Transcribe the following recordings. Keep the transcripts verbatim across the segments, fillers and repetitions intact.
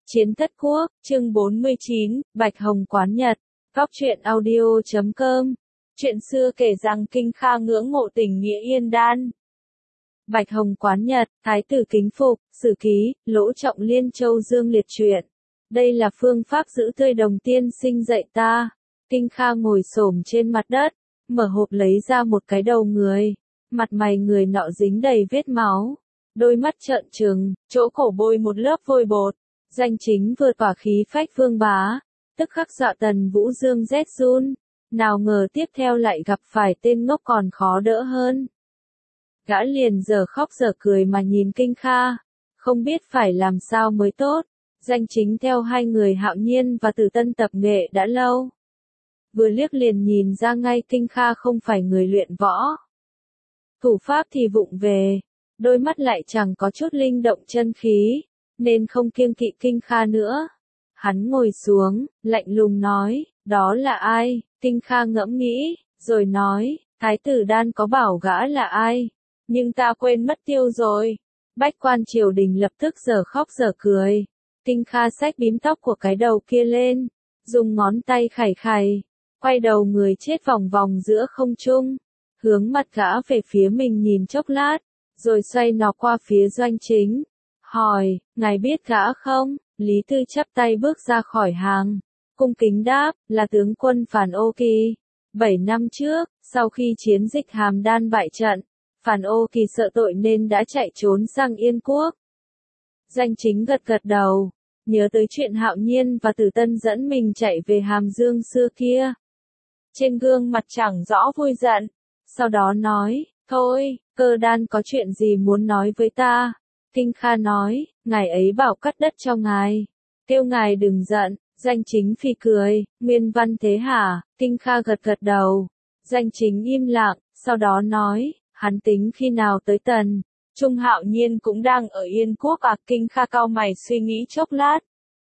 Chiến Thất Quốc, chương bốn mươi chín, Bạch Hồng Quán Nhật, Góc truyện audio chấm com. Chuyện xưa kể rằng Kinh Kha ngưỡng mộ tình nghĩa yên đan. Bạch Hồng Quán Nhật, Thái tử kính phục, sử ký, Lỗ Trọng Liên Châu Dương liệt truyện. Đây là phương pháp giữ tươi đồng tiên sinh dạy ta. Kinh Kha ngồi xổm trên mặt đất, mở hộp lấy ra một cái đầu người. Mặt mày người nọ dính đầy vết máu. Đôi mắt trợn trừng, chỗ cổ bôi một lớp vôi bột. Danh chính vừa tỏa khí phách vương bá, tức khắc dọa Tần Vũ Dương rét run. Nào ngờ tiếp theo lại gặp phải tên ngốc còn khó đỡ hơn. Gã liền giờ khóc giờ cười mà nhìn Kinh Kha, không biết phải làm sao mới tốt. Danh chính theo hai người Hạo Nhiên và Tử Tân tập nghệ đã lâu. Vừa liếc liền nhìn ra ngay Kinh Kha không phải người luyện võ. Thủ pháp thì vụng về, đôi mắt lại chẳng có chút linh động chân khí, nên không kiêng kỵ Kinh Kha nữa. Hắn ngồi xuống, lạnh lùng nói, đó là ai? Kinh Kha ngẫm nghĩ, rồi nói, Thái tử Đan có bảo gã là ai, nhưng ta quên mất tiêu rồi. Bách quan triều đình lập tức giờ khóc giờ cười. Kinh Kha xách bím tóc của cái đầu kia lên, dùng ngón tay khải khải, quay đầu người chết vòng vòng giữa không trung, hướng mặt gã về phía mình nhìn chốc lát, rồi xoay nó qua phía Doanh Chính. Hỏi, ngài biết gã không? Lý Tư chắp tay bước ra khỏi hàng, cung kính đáp, là tướng quân Phản Ô Kỳ. Bảy năm trước, sau khi chiến dịch Hàm Đan bại trận, Phản Ô Kỳ sợ tội nên đã chạy trốn sang Yên Quốc. Danh Chính gật gật đầu, nhớ tới chuyện Hạo Nhiên và Tử Tân dẫn mình chạy về Hàm Dương xưa kia. Trên gương mặt chẳng rõ vui giận, sau đó nói, thôi, Cơ Đan có chuyện gì muốn nói với ta? Kinh Kha nói, ngài ấy bảo cắt đất cho ngài, kêu ngài đừng giận. Danh Chính phì cười, nguyên văn thế hả? Kinh Kha gật gật đầu. Danh Chính im lặng, sau đó nói, hắn tính khi nào tới Tần. Trung Hạo Nhiên cũng đang ở Yên Quốc à? Kinh Kha cau mày suy nghĩ chốc lát,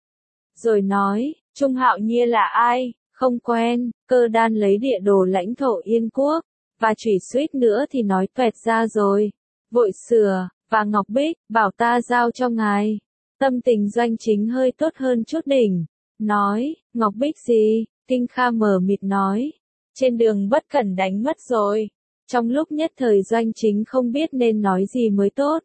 rồi nói, Trung Hạo Nhiên là ai? Không quen. Cơ Đan lấy địa đồ lãnh thổ Yên Quốc, và chủy suýt nữa thì nói toẹt ra rồi. Vội sửa, và Ngọc Bích, bảo ta giao cho ngài. Tâm tình Doanh Chính hơi tốt hơn chút đỉnh. Nói, Ngọc Bích gì? Kinh Kha mờ mịt nói, trên đường bất cẩn đánh mất rồi. Trong lúc nhất thời Doanh Chính không biết nên nói gì mới tốt.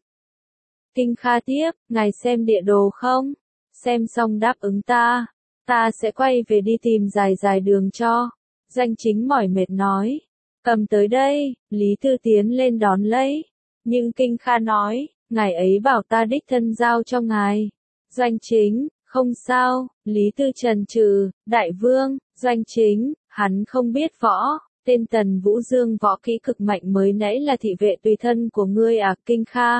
Kinh Kha tiếp, ngài xem địa đồ không? Xem xong đáp ứng ta, ta sẽ quay về đi tìm dài dài đường cho. Danh Chính mỏi mệt nói, cầm tới đây. Lý Tư tiến lên đón lấy, nhưng Kinh Kha nói, ngài ấy bảo ta đích thân giao cho ngài. Doanh Chính, không sao. Lý Tư trần trừ, đại vương. Doanh Chính, hắn không biết võ, tên Tần Vũ Dương võ kỹ cực mạnh mới nãy là thị vệ tùy thân của ngươi à? Kinh Kha,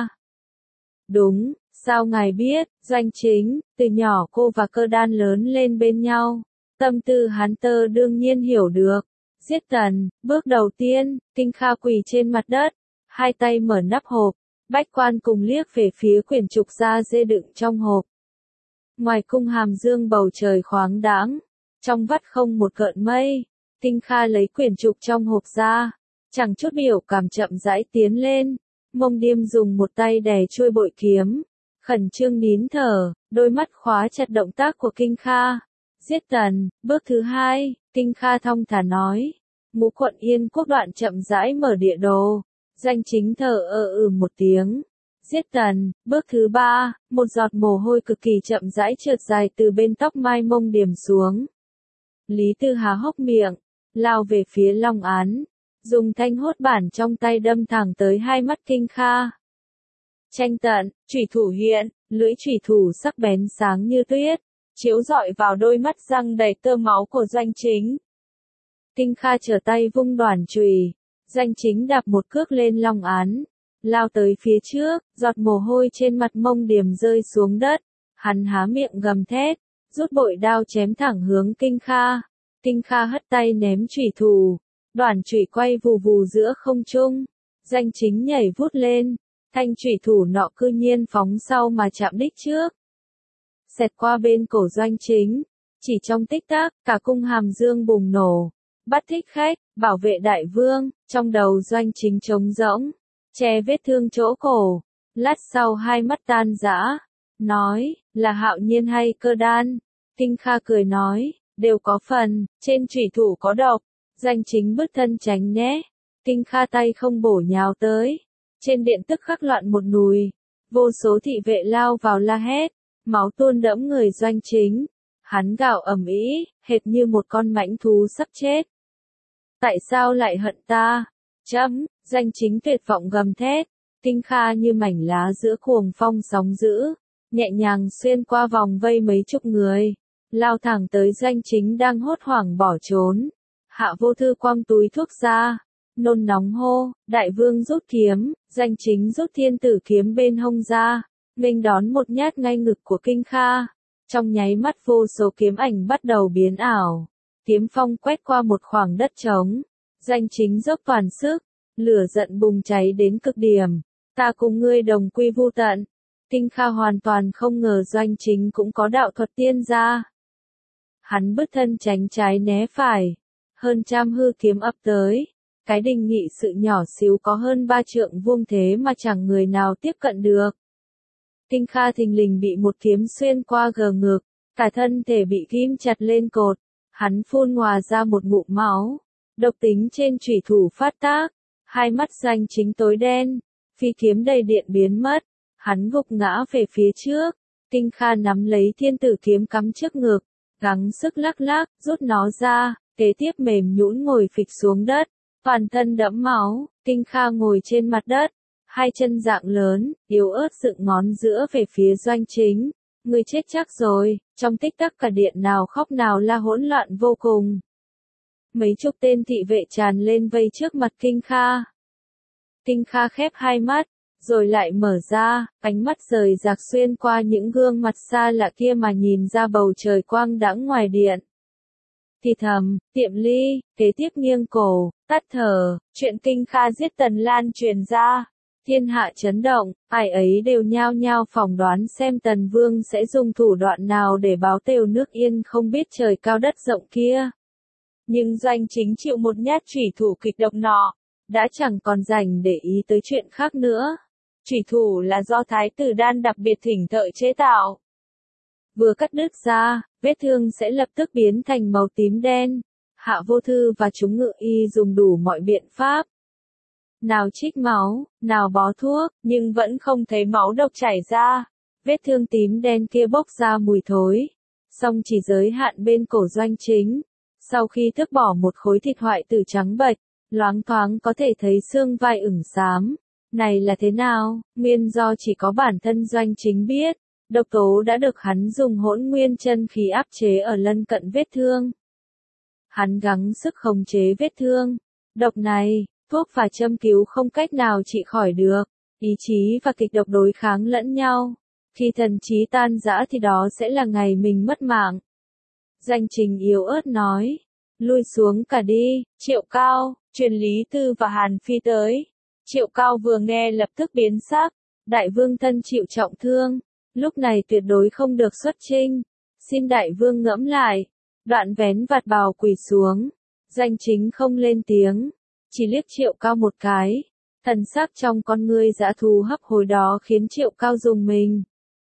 đúng. Sao ngài biết? Doanh Chính, từ nhỏ cô và Cơ Đan lớn lên bên nhau, tâm tư hắn tơ đương nhiên hiểu được. Giết Tần, bước đầu tiên. Kinh Kha quỳ trên mặt đất, hai tay mở nắp hộp. Bách quan cùng liếc về phía quyển trục da dê đựng trong hộp. Ngoài cung Hàm Dương bầu trời khoáng đãng, trong vắt không một gợn mây. Kinh Kha lấy quyển trục trong hộp ra, chẳng chút biểu cảm chậm rãi tiến lên. Mông Điềm dùng một tay đè chuôi bội kiếm, khẩn trương nín thở, đôi mắt khóa chặt động tác của Kinh Kha. Giết Tần, bước thứ hai. Kinh Kha thong thả nói. Ngũ quận Yên Quốc đoạn chậm rãi mở địa đồ. Danh Chính thở ơ ừ một tiếng. Giết Tần, bước thứ ba. Một giọt mồ hôi cực kỳ chậm rãi trượt dài từ bên tóc mai Mông Điềm xuống. Lý Tư há hốc miệng, lao về phía Long Án, dùng thanh hốt bản trong tay đâm thẳng tới hai mắt Kinh Kha. Tranh tận, chủy thủ hiện, lưỡi chủy thủ sắc bén sáng như tuyết, chiếu rọi vào đôi mắt răng đầy tơ máu của Doanh Chính. Kinh Kha trở tay vung đoản chùy, Doanh Chính đạp một cước lên Long Án, lao tới phía trước, giọt mồ hôi trên mặt Mông Điềm rơi xuống đất. Hắn há miệng gầm thét, rút bội đao chém thẳng hướng Kinh Kha. Kinh Kha hất tay ném chủy thủ, đoản chùy quay vù vù giữa không trung. Danh Chính nhảy vút lên, thanh chủy thủ nọ cư nhiên phóng sau mà chạm đích trước, xẹt qua bên cổ Doanh Chính. Chỉ trong tích tắc, cả cung Hàm Dương bùng nổ. Bắt thích khách, bảo vệ đại vương. Trong đầu Doanh Chính trống rỗng, che vết thương chỗ cổ. Lát sau hai mắt tan rã, nói, là Hạo Nhiên hay Cơ Đan? Kinh Kha cười nói, đều có phần, trên chủy thủ có độc, danh chính bứt thân tránh nhé. Kinh Kha tay không bổ nhào tới, trên điện tức khắc loạn một nùi, vô số thị vệ lao vào la hét, máu tuôn đẫm người doanh chính. Hắn gào ầm ĩ, hệt như một con mãnh thú sắp chết. Tại sao lại hận ta? Chấm, danh chính tuyệt vọng gầm thét. Kinh Kha như mảnh lá giữa cuồng phong sóng dữ, nhẹ nhàng xuyên qua vòng vây mấy chục người, lao thẳng tới doanh chính đang hốt hoảng bỏ trốn. Hạ Vô Thư quăng túi thuốc ra, nôn nóng hô, đại vương rút kiếm, danh chính rút thiên tử kiếm bên hông ra, nghênh đón một nhát ngay ngực của Kinh Kha. Trong nháy mắt vô số kiếm ảnh bắt đầu biến ảo, kiếm phong quét qua một khoảng đất trống, danh chính dốc toàn sức, lửa giận bùng cháy đến cực điểm, ta cùng ngươi đồng quy vu tận. Kinh Kha hoàn toàn không ngờ doanh chính cũng có đạo thuật tiên gia. Hắn bứt thân tránh trái né phải, hơn trăm hư kiếm ập tới, cái đình nghị sự nhỏ xíu có hơn ba trượng vuông thế mà chẳng người nào tiếp cận được. Kinh Kha thình lình bị một kiếm xuyên qua gờ ngực, cả thân thể bị ghim chặt lên cột, hắn phun hòa ra một ngụm máu, độc tính trên chủy thủ phát tác, hai mắt danh chính tối đen, phi kiếm đầy điện biến mất, hắn gục ngã về phía trước, Kinh Kha nắm lấy thiên tử kiếm cắm trước ngực, gắng sức lắc lắc, rút nó ra, kế tiếp mềm nhũn ngồi phịch xuống đất, toàn thân đẫm máu, Kinh Kha ngồi trên mặt đất. Hai chân dạng lớn, yếu ớt dựng ngón giữa về phía doanh chính. Người chết chắc rồi, trong tích tắc cả điện nào khóc nào la hỗn loạn vô cùng. Mấy chục tên thị vệ tràn lên vây trước mặt Kinh Kha. Kinh Kha khép hai mắt, rồi lại mở ra, ánh mắt rời rạc xuyên qua những gương mặt xa lạ kia mà nhìn ra bầu trời quang đãng ngoài điện. Thì thầm, Tiệm Ly, kế tiếp nghiêng cổ, tắt thở, chuyện Kinh Kha giết Tần Lan truyền ra. Thiên hạ chấn động, ai ấy đều nhao nhao phỏng đoán xem Tần Vương sẽ dùng thủ đoạn nào để báo têu nước Yên không biết trời cao đất rộng kia. Nhưng doanh chính chịu một nhát chủy thủ kịch độc nọ, đã chẳng còn rảnh để ý tới chuyện khác nữa. Chủy thủ là do Thái tử Đan đặc biệt thỉnh thợ chế tạo. Vừa cắt đứt ra, vết thương sẽ lập tức biến thành màu tím đen. Hạ Vô Thư và chúng ngự y dùng đủ mọi biện pháp. Nào trích máu, nào bó thuốc, nhưng vẫn không thấy máu độc chảy ra. Vết thương tím đen kia bốc ra mùi thối. Song chỉ giới hạn bên cổ doanh chính. Sau khi tước bỏ một khối thịt hoại tử trắng bệch, loáng thoáng có thể thấy xương vai ửng xám. Này là thế nào? Nguyên do chỉ có bản thân doanh chính biết. Độc tố đã được hắn dùng hỗn nguyên chân khí áp chế ở lân cận vết thương. Hắn gắng sức khống chế vết thương. Độc này, thuốc và châm cứu không cách nào trị khỏi được. Ý chí và kịch độc đối kháng lẫn nhau. Khi thần trí tan rã thì đó sẽ là ngày mình mất mạng. Danh chính yếu ớt nói. Lui xuống cả đi, Triệu Cao, truyền Lý Tư và Hàn Phi tới. Triệu Cao vừa nghe lập tức biến sắc. Đại vương thân chịu trọng thương. Lúc này tuyệt đối không được xuất chinh. Xin đại vương ngẫm lại. Đoạn vén vạt bào quỳ xuống. Danh chính không lên tiếng. Chỉ liếc Triệu Cao một cái. Thần sắc trong con ngươi dã thú hấp hối đó khiến Triệu Cao rùng mình.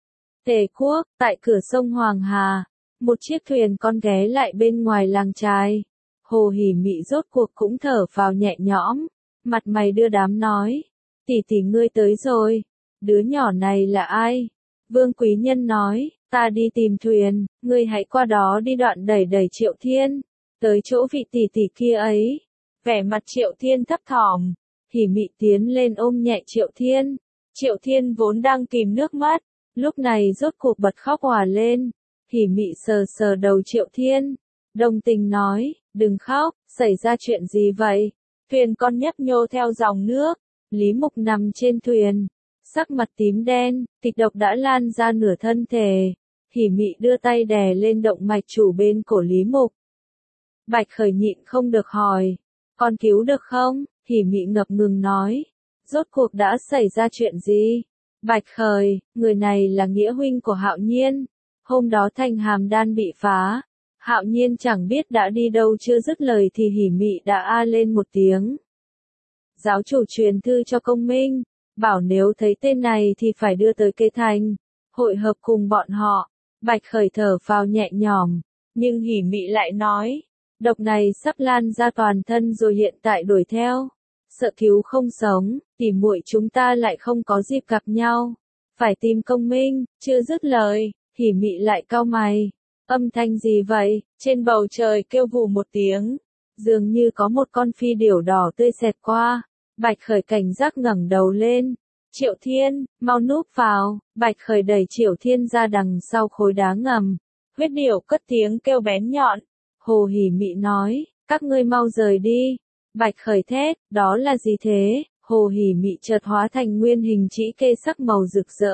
Tề Quốc, tại cửa sông Hoàng Hà. Một chiếc thuyền con ghé lại bên ngoài làng trài. Hồ Hỉ Mị rốt cuộc cũng thở vào nhẹ nhõm. Mặt mày đưa đám nói. Tỷ tỷ ngươi tới rồi. Đứa nhỏ này là ai? Vương Quý Nhân nói. Ta đi tìm thuyền. Ngươi hãy qua đó đi đoạn đẩy đẩy Triệu Thiên. Tới chỗ vị tỷ tỷ kia ấy. Vẻ mặt Triệu Thiên thấp thỏm. Hỉ Mị tiến lên ôm nhẹ Triệu Thiên. Triệu Thiên vốn đang kìm nước mắt. Lúc này rốt cuộc bật khóc òa lên. Hỉ Mị sờ sờ đầu Triệu Thiên. Đồng tình nói. Đừng khóc. Xảy ra chuyện gì vậy? Thuyền con nhấp nhô theo dòng nước. Lý Mục nằm trên thuyền. Sắc mặt tím đen. Kịch độc đã lan ra nửa thân thể. Hỉ Mị đưa tay đè lên động mạch chủ bên cổ Lý Mục. Bạch Khởi nhịn không được hỏi. Con cứu được không? Hỉ Mị ngập ngừng nói. Rốt cuộc đã xảy ra chuyện gì? Bạch Khởi, người này là nghĩa huynh của Hạo Nhiên. Hôm đó Thanh Hàm Đan bị phá. Hạo Nhiên chẳng biết đã đi đâu, chưa dứt lời thì Hỉ Mị đã a lên một tiếng. Giáo chủ truyền thư cho Công Minh. Bảo nếu thấy tên này thì phải đưa tới Kê Thành. hội hợp cùng bọn họ. Bạch Khởi thở phào nhẹ nhõm, nhưng Hỉ Mị lại nói, độc này sắp lan ra toàn thân rồi, hiện tại đuổi theo, sợ cứu không sống, tỉ muội chúng ta lại không có dịp gặp nhau, phải tìm công minh. Chưa dứt lời, Hỉ Mị lại cau mày, âm thanh gì vậy? Trên bầu trời kêu vù một tiếng, dường như có một con phi điểu đỏ tươi xẹt qua. Bạch Khởi cảnh giác ngẩng đầu lên, Triệu Thiên, mau núp vào. Bạch Khởi đẩy Triệu Thiên ra đằng sau khối đá ngầm, huyết điểu cất tiếng kêu bén nhọn. Hồ Hỉ Mị nói, các ngươi mau rời đi. Bạch Khởi thét, đó là gì thế? Hồ Hỉ Mị chợt hóa thành nguyên hình chỉ kê sắc màu rực rỡ,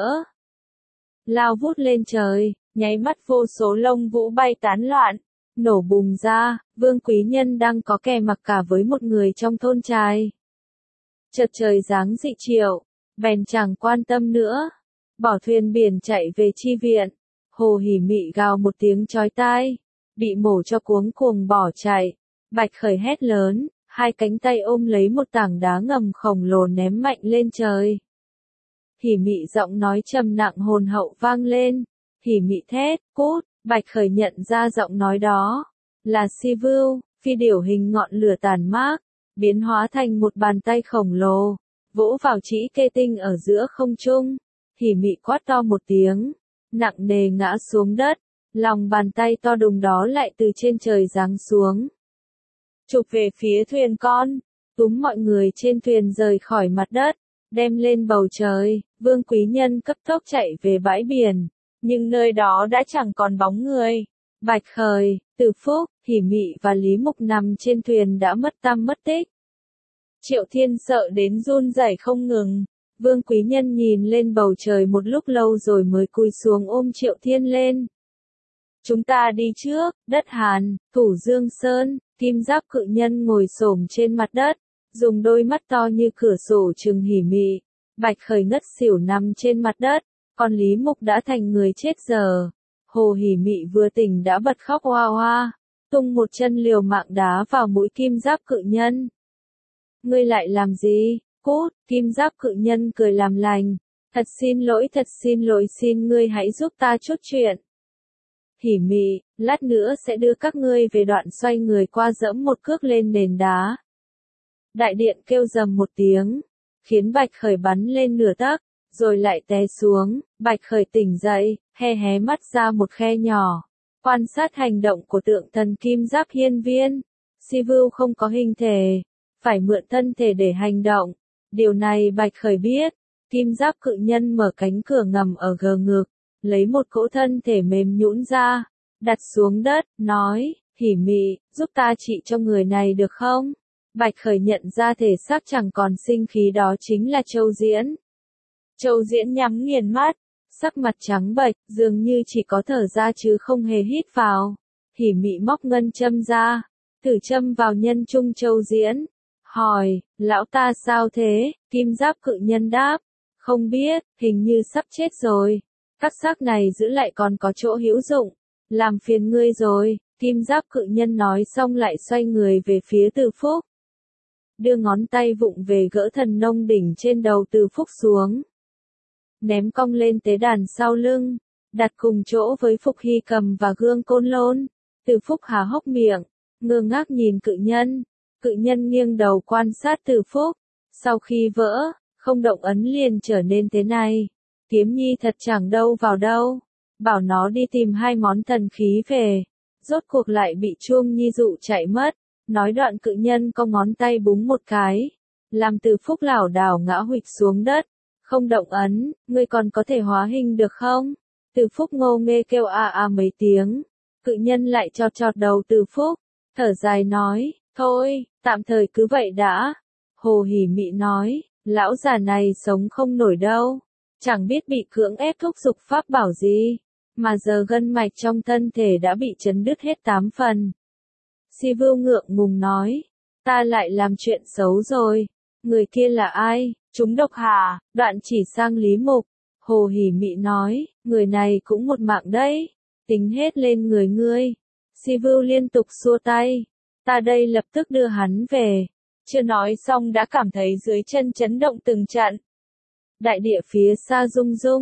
lao vút lên trời, nháy mắt vô số lông vũ bay tán loạn, nổ bùng ra. Vương Quý Nhân đang có kè mặc cả với một người trong thôn trài. Chợt trời giáng dị triệu, bèn chẳng quan tâm nữa, bỏ thuyền biển chạy về chi viện. Hồ Hỉ Mị gào một tiếng chói tai, bị mổ cho cuống cuồng bỏ chạy. Bạch Khởi hét lớn, hai cánh tay ôm lấy một tảng đá ngầm khổng lồ ném mạnh lên trời. Hỉ Mị giọng nói trầm nặng hồn hậu vang lên. Hỉ Mị thét, cút. Bạch Khởi nhận ra giọng nói đó là Si Vưu. Phi điểu hình ngọn lửa tàn mát, biến hóa thành một bàn tay khổng lồ, vỗ vào chỉ kê tinh ở giữa không trung. Hỉ Mị quát to một tiếng, nặng nề ngã xuống đất. Lòng bàn tay to đùng đó lại từ trên trời giáng xuống, chụp về phía thuyền con, túm mọi người trên thuyền rời khỏi mặt đất, đem lên bầu trời. Vương Quý Nhân cấp tốc chạy về bãi biển, nhưng nơi đó đã chẳng còn bóng người. Bạch Khởi, Từ Phúc, Hỉ Mị và Lý Mục nằm trên thuyền đã mất tăm mất tích. Triệu Thiên sợ đến run rẩy không ngừng. Vương Quý Nhân nhìn lên bầu trời một lúc lâu rồi mới cúi xuống ôm Triệu Thiên lên. Chúng ta đi trước. Đất Hàn, Thủ Dương Sơn. Kim Giáp Cự Nhân ngồi xổm trên mặt đất, dùng đôi mắt to như cửa sổ trừng Hỉ Mị. Bạch Khởi ngất xỉu nằm trên mặt đất, còn Lý Mục đã thành người chết giờ. Hồ Hỉ Mị vừa tỉnh đã bật khóc oa oa, tung một chân liều mạng đá vào mũi Kim Giáp Cự Nhân. Ngươi lại làm gì? Cút. Kim Giáp Cự Nhân cười làm lành, thật xin lỗi, thật xin lỗi, xin ngươi hãy giúp ta chút chuyện. Hỉ Mị, lát nữa sẽ đưa các ngươi về. Đoạn xoay người qua dẫm một cước lên nền đá. Đại điện kêu rầm một tiếng, khiến Bạch Khởi bắn lên nửa tấc, rồi lại té xuống. Bạch Khởi tỉnh dậy, hé hé mắt ra một khe nhỏ, quan sát hành động của tượng thần Kim Giáp Hiên Viên. Si Vưu không có hình thể, phải mượn thân thể để hành động. Điều này Bạch Khởi biết. Kim Giáp Cự Nhân mở cánh cửa ngầm ở gờ ngực, lấy một cỗ thân thể mềm nhũn ra, đặt xuống đất, nói, Hỉ Mị, giúp ta trị cho người này được không? Bạch Khởi nhận ra thể xác chẳng còn sinh khí đó chính là Châu Diễn. Châu Diễn nhắm nghiền mắt, sắc mặt trắng bệch, dường như chỉ có thở ra chứ không hề hít vào. Hỉ Mị móc ngân châm ra, thử châm vào nhân trung Châu Diễn, hỏi, lão ta sao thế? Kim Giáp Cự Nhân đáp, không biết, hình như sắp chết rồi. Các xác này giữ lại còn có chỗ hữu dụng, làm phiền ngươi rồi. Kim Giáp Cự Nhân nói xong lại xoay người về phía Từ Phúc, đưa ngón tay vụng về gỡ thần nông đỉnh trên đầu Từ Phúc xuống, ném cong lên tế đàn sau lưng, đặt cùng chỗ với Phục Hy Cầm và Gương Côn Lôn. Từ Phúc há hốc miệng, ngơ ngác nhìn Cự Nhân. Cự Nhân nghiêng đầu quan sát Từ Phúc, sau khi vỡ, không động ấn liền trở nên thế này. Kiếm nhi thật chẳng đâu vào đâu, bảo nó đi tìm hai món thần khí về, rốt cuộc lại bị Chuông Nhi dụ chạy mất. Nói đoạn Cự Nhân cong ngón tay búng một cái, làm Từ Phúc lảo đảo ngã huỵch xuống đất. Không động ấn, ngươi còn có thể hóa hình được không? Từ Phúc ngô nghê kêu a a mấy tiếng. Cự Nhân lại chọt chọt đầu Từ Phúc, thở dài nói, thôi, tạm thời cứ vậy đã. Hồ Hỉ Mị nói, lão già này sống không nổi đâu, chẳng biết bị cưỡng ép thúc giục pháp bảo gì, mà giờ gân mạch trong thân thể đã bị chấn đứt hết tám phần. Si Vưu ngượng ngùng nói, ta lại làm chuyện xấu rồi. Người kia là ai? Chúng độc hả? Đoạn chỉ sang Lý Mục. Hồ Hỉ Mị nói, người này cũng một mạng đấy, tính hết lên người ngươi. Si Vưu liên tục xua tay, ta đây lập tức đưa hắn về. Chưa nói xong đã cảm thấy dưới chân chấn động từng trận. Đại địa phía xa rung rung,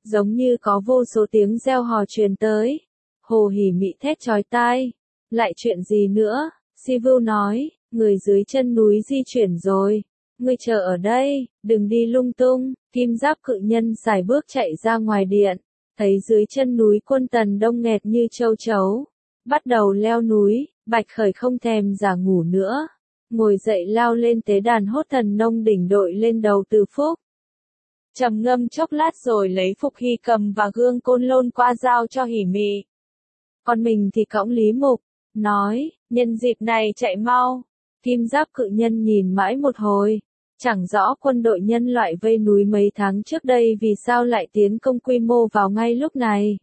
giống như có vô số tiếng reo hò truyền tới. Hồ Hỉ Mị thét chói tai. Lại chuyện gì nữa? Sivu nói, người dưới chân núi di chuyển rồi. Ngươi chờ ở đây, đừng đi lung tung. Kim Giáp cự nhân sải bước chạy ra ngoài điện. Thấy dưới chân núi quân Tần đông nghẹt như châu chấu. Bắt đầu leo núi, Bạch Khởi không thèm giả ngủ nữa. Ngồi dậy lao lên tế đàn hốt thần nông đỉnh đội lên đầu Từ Phúc. Trầm ngâm chốc lát rồi lấy Phục Hy Cầm và gương côn lôn qua giao cho Hỉ Mị. Còn mình thì cõng Lý Mục, nói, nhân dịp này chạy mau. Kim Giáp cự nhân nhìn mãi một hồi, chẳng rõ quân đội nhân loại vây núi mấy tháng trước đây vì sao lại tiến công quy mô vào ngay lúc này.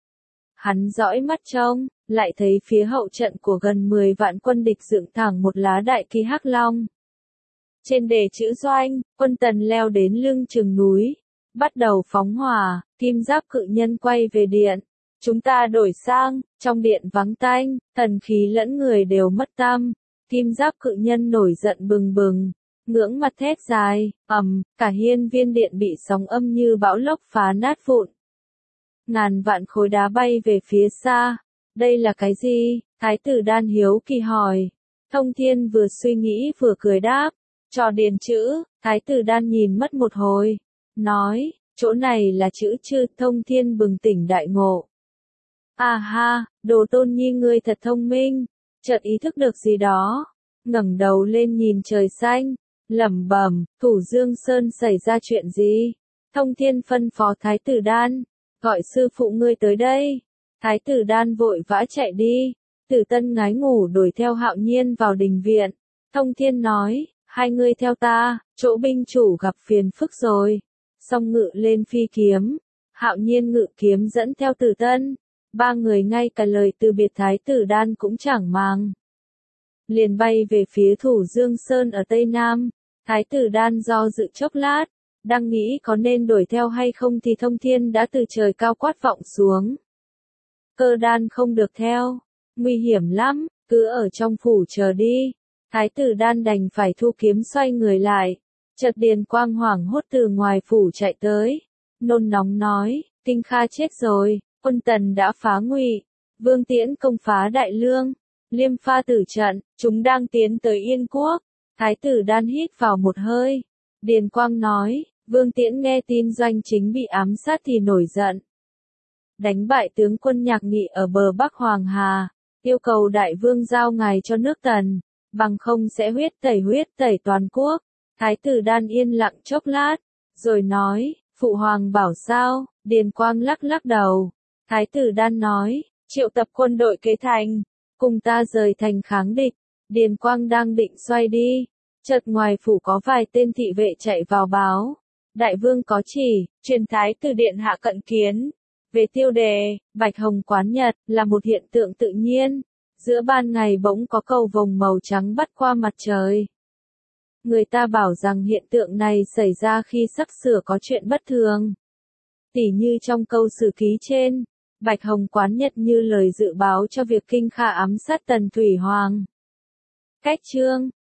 Hắn dõi mắt trông, lại thấy phía hậu trận của gần mười vạn quân địch dựng thẳng một lá đại kỳ hắc long. Trên đề chữ doanh, quân Tần leo đến lưng chừng núi, bắt đầu phóng hỏa. Kim Giáp cự nhân quay về điện. Chúng ta đổi sang, trong điện vắng tanh, thần khí lẫn người đều mất tăm. Kim Giáp cự nhân nổi giận bừng bừng, ngưỡng mặt thét dài, ầm, cả hiên viên điện bị sóng âm như bão lốc phá nát vụn. Ngàn vạn khối đá bay về phía xa. Đây là cái gì? Thái tử Đan hiếu kỳ hỏi. Thông Thiên vừa suy nghĩ vừa cười đáp. Trò điền chữ. Thái tử Đan nhìn mất một hồi, nói, chỗ này là chữ chư. Thông Thiên bừng tỉnh đại ngộ. À ha, Đồ Tôn Nhi ngươi thật thông minh. Chợt ý thức được gì đó, ngẩng đầu lên nhìn trời xanh, lẩm bẩm, Thủ Dương Sơn xảy ra chuyện gì? Thông Thiên phân phó Thái tử Đan, gọi sư phụ ngươi tới đây. Thái tử Đan vội vã chạy đi. Tử Tân ngái ngủ đuổi theo Hạo Nhiên vào đình viện. Thông Thiên nói, hai ngươi theo ta, chỗ binh chủ gặp phiền phức rồi. Xong ngự lên phi kiếm, Hạo Nhiên ngự kiếm dẫn theo Tử Tân. Ba người ngay cả lời từ biệt Thái tử Đan cũng chẳng màng. Liền bay về phía Thủ Dương Sơn ở Tây Nam. Thái tử Đan do dự chốc lát, đang nghĩ có nên đuổi theo hay không thì Thông Thiên đã từ trời cao quát vọng xuống. Cơ Đan không được theo, nguy hiểm lắm, cứ ở trong phủ chờ đi. Thái tử Đan đành phải thu kiếm xoay người lại. Chợt Điền Quang hoảng hốt từ ngoài phủ chạy tới, nôn nóng nói, Kinh Kha chết rồi, quân Tần đã phá Ngụy, Vương Tiễn công phá Đại Lương, Liêm Pha tử trận, chúng đang tiến tới Yên Quốc. Thái tử Đan hít vào một hơi. Điền Quang nói, Vương Tiễn nghe tin Doanh Chính bị ám sát thì nổi giận. Đánh bại tướng quân Nhạc Nghị ở bờ Bắc Hoàng Hà, yêu cầu đại vương giao ngài cho nước Tần, bằng không sẽ huyết tẩy huyết tẩy toàn quốc. Thái tử Đan yên lặng chốc lát, rồi nói, phụ hoàng bảo sao? Điền Quang lắc lắc đầu. Thái tử Đan nói, triệu tập quân đội kế thành, cùng ta rời thành kháng địch. Điền Quang đang định xoay đi, chợt ngoài phủ có vài tên thị vệ chạy vào báo. Đại vương có chỉ, truyền thái tử điện hạ cận kiến. Về tiêu đề, bạch hồng quán nhật, là một hiện tượng tự nhiên. Giữa ban ngày bỗng có cầu vồng màu trắng bắt qua mặt trời. Người ta bảo rằng hiện tượng này xảy ra khi sắp sửa có chuyện bất thường. Tỉ như trong câu sử ký trên, bạch hồng quán nhật như lời dự báo cho việc Kinh Kha ám sát Tần Thủy Hoàng. Cách chương